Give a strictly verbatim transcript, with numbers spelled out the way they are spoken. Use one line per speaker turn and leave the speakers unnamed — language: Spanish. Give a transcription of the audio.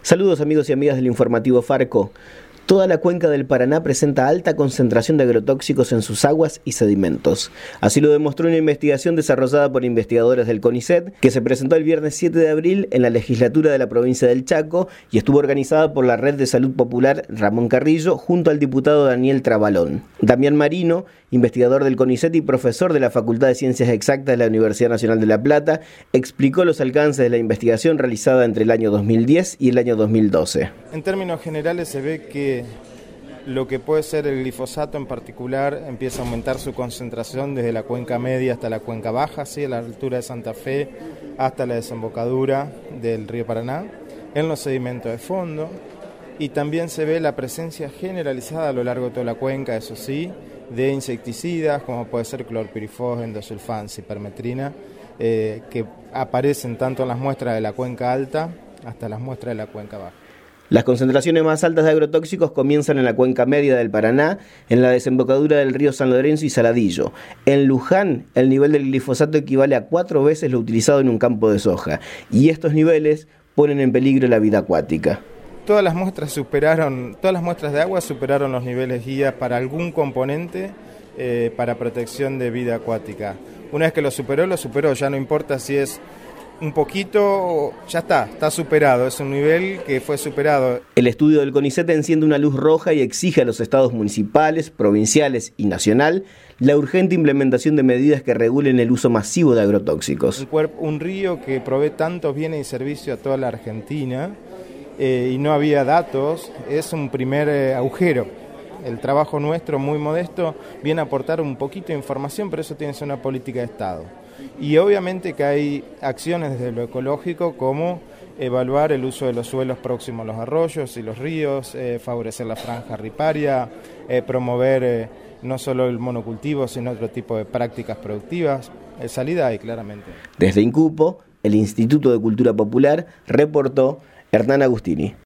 Saludos amigos y amigas del informativo Farco. Toda la cuenca del Paraná presenta alta concentración de agrotóxicos en sus aguas y sedimentos. Así lo demostró una investigación desarrollada por investigadores del CONICET, que se presentó el viernes siete de abril en la legislatura de la provincia del Chaco y estuvo organizada por la Red de Salud Popular Ramón Carrillo junto al diputado Daniel Trabalón. Damián Marino, investigador del CONICET y profesor de la Facultad de Ciencias Exactas de la Universidad Nacional de La Plata, explicó los alcances de la investigación realizada entre el año dos mil diez y el año dos mil doce.
En términos generales se ve que lo que puede ser el glifosato en particular empieza a aumentar su concentración desde la cuenca media hasta la cuenca baja, ¿sí? A la altura de Santa Fe hasta la desembocadura del río Paraná, en los sedimentos de fondo, y también se ve la presencia generalizada a lo largo de toda la cuenca, eso sí, de insecticidas como puede ser clorpirifos, endosulfán, cipermetrina, eh, que aparecen tanto en las muestras de la cuenca alta hasta las muestras de la cuenca baja.
Las concentraciones más altas de agrotóxicos comienzan en la cuenca media del Paraná, en la desembocadura del río San Lorenzo y Saladillo. En Luján, el nivel del glifosato equivale a cuatro veces lo utilizado en un campo de soja, y estos niveles ponen en peligro la vida acuática.
Todas las muestras superaron, todas las muestras de agua superaron los niveles guía para algún componente eh, para protección de vida acuática. Una vez que lo superó, lo superó, ya no importa si es un poquito, ya está, está superado, es un nivel que fue superado.
El estudio del CONICET enciende una luz roja y exige a los estados municipales, provinciales y nacional la urgente implementación de medidas que regulen el uso masivo de agrotóxicos.
Un, cuerpo, un río que provee tantos bienes y servicios a toda la Argentina eh, y no había datos, es un primer eh, agujero. El trabajo nuestro, muy modesto, viene a aportar un poquito de información, pero eso tiene que ser una política de Estado. Y obviamente que hay acciones desde lo ecológico como evaluar el uso de los suelos próximos a los arroyos y los ríos, eh, favorecer la franja riparia, eh, promover eh, no solo el monocultivo, sino otro tipo de prácticas productivas. Eh, salida hay claramente.
Desde INCUPO, el Instituto de Cultura Popular, reportó Hernán Agustini.